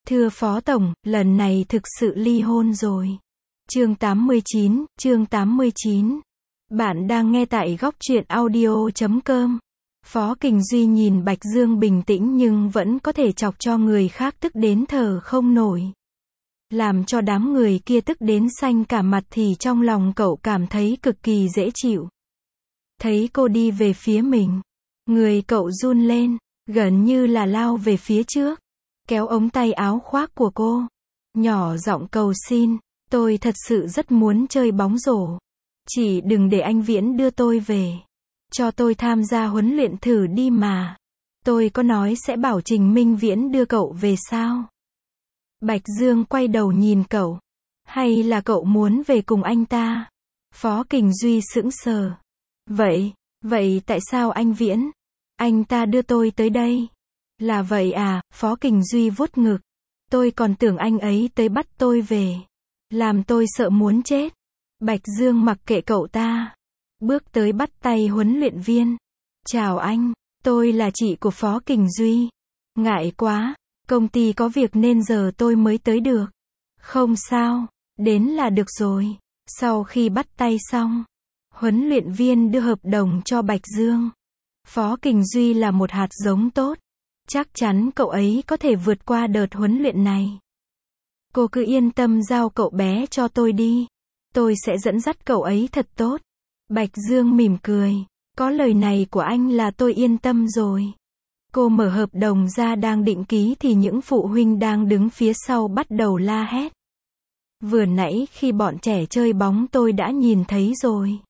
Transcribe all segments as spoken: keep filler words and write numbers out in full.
Thưa Phó Tổng, lần này thực sự ly hôn rồi. Chương tám mươi chín, chương tám mươi chín. Bạn đang nghe tại góc truyện audio chấm com. Phó Kình Duy nhìn Bạch Dương bình tĩnh nhưng vẫn có thể chọc cho người khác tức đến thở không nổi. Làm cho đám người kia tức đến xanh cả mặt thì trong lòng cậu cảm thấy cực kỳ dễ chịu. Thấy cô đi về phía mình, người cậu run lên, gần như là lao về phía trước, kéo ống tay áo khoác của cô, nhỏ giọng cầu xin, tôi thật sự rất muốn chơi bóng rổ. Chỉ đừng để anh Viễn đưa tôi về. Cho tôi tham gia huấn luyện thử đi mà. Tôi có nói sẽ bảo Trình Minh Viễn đưa cậu về sao? Bạch Dương quay đầu nhìn cậu. Hay là cậu muốn về cùng anh ta? Phó Kình Duy sững sờ. Vậy, vậy tại sao anh Viễn? Anh ta đưa tôi tới đây. Là vậy à? Phó Kình Duy vuốt ngực. Tôi còn tưởng anh ấy tới bắt tôi về. Làm tôi sợ muốn chết. Bạch Dương mặc kệ cậu ta. Bước tới bắt tay huấn luyện viên. Chào anh, tôi là chị của Phó Kình Duy. Ngại quá, công ty có việc nên giờ tôi mới tới được. Không sao, đến là được rồi. Sau khi bắt tay xong, huấn luyện viên đưa hợp đồng cho Bạch Dương. Phó Kình Duy là một hạt giống tốt. Chắc chắn cậu ấy có thể vượt qua đợt huấn luyện này. Cô cứ yên tâm giao cậu bé cho tôi đi. Tôi sẽ dẫn dắt cậu ấy thật tốt. Bạch Dương mỉm cười. Có lời này của anh là tôi yên tâm rồi. Cô mở hợp đồng ra đang định ký thì những phụ huynh đang đứng phía sau bắt đầu la hét. Vừa nãy khi bọn trẻ chơi bóng tôi đã nhìn thấy rồi.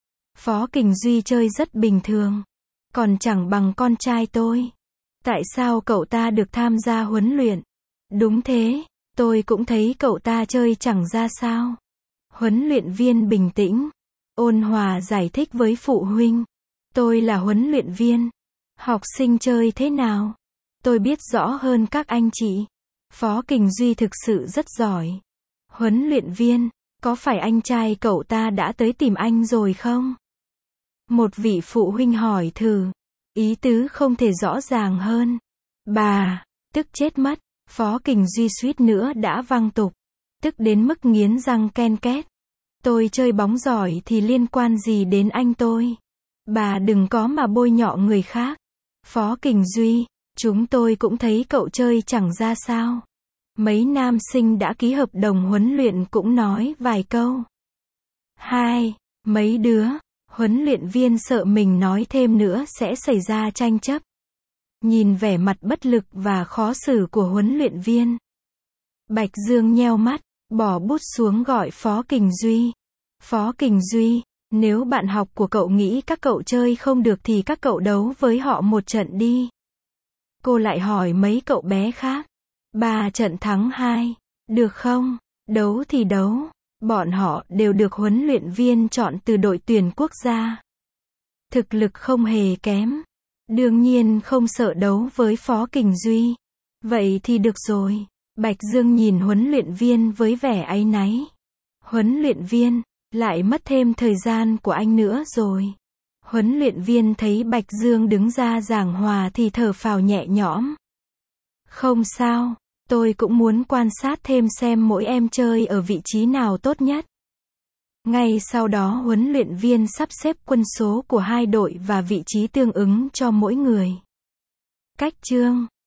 Phó Kình Duy chơi rất bình thường. Còn chẳng bằng con trai tôi. Tại sao cậu ta được tham gia huấn luyện? Đúng thế, tôi cũng thấy cậu ta chơi chẳng ra sao. Huấn luyện viên bình tĩnh, ôn hòa giải thích với phụ huynh. Tôi là huấn luyện viên. Học sinh chơi thế nào? Tôi biết rõ hơn các anh chị. Phó Kình Duy thực sự rất giỏi. Huấn luyện viên, có phải anh trai cậu ta đã tới tìm anh rồi không? Một vị phụ huynh hỏi thử. Ý tứ không thể rõ ràng hơn. Bà, tức chết mất. Phó Kình Duy suýt nữa đã văng tục. Tức đến mức nghiến răng ken két. Tôi chơi bóng giỏi thì liên quan gì đến anh tôi? Bà đừng có mà bôi nhọ người khác. Phó Kình Duy, chúng tôi cũng thấy cậu chơi chẳng ra sao. Mấy nam sinh đã ký hợp đồng huấn luyện cũng nói vài câu. Hai, mấy đứa, huấn luyện viên sợ mình nói thêm nữa sẽ xảy ra tranh chấp. Nhìn vẻ mặt bất lực và khó xử của huấn luyện viên. Bạch Dương nheo mắt, bỏ bút xuống gọi Phó Kình Duy. Phó Kình Duy, nếu bạn học của cậu nghĩ các cậu chơi không được thì các cậu đấu với họ một trận đi. Cô lại hỏi mấy cậu bé khác. Ba trận thắng hai, được không? Đấu thì đấu. Bọn họ đều được huấn luyện viên chọn từ đội tuyển quốc gia. Thực lực không hề kém. Đương nhiên không sợ đấu với Phó Kình Duy. Vậy thì được rồi. Bạch Dương nhìn huấn luyện viên với vẻ áy náy. Huấn luyện viên, lại mất thêm thời gian của anh nữa rồi. Huấn luyện viên thấy Bạch Dương đứng ra giảng hòa thì thở phào nhẹ nhõm. Không sao, tôi cũng muốn quan sát thêm xem mỗi em chơi ở vị trí nào tốt nhất. Ngay sau đó huấn luyện viên sắp xếp quân số của hai đội và vị trí tương ứng cho mỗi người. Cách chương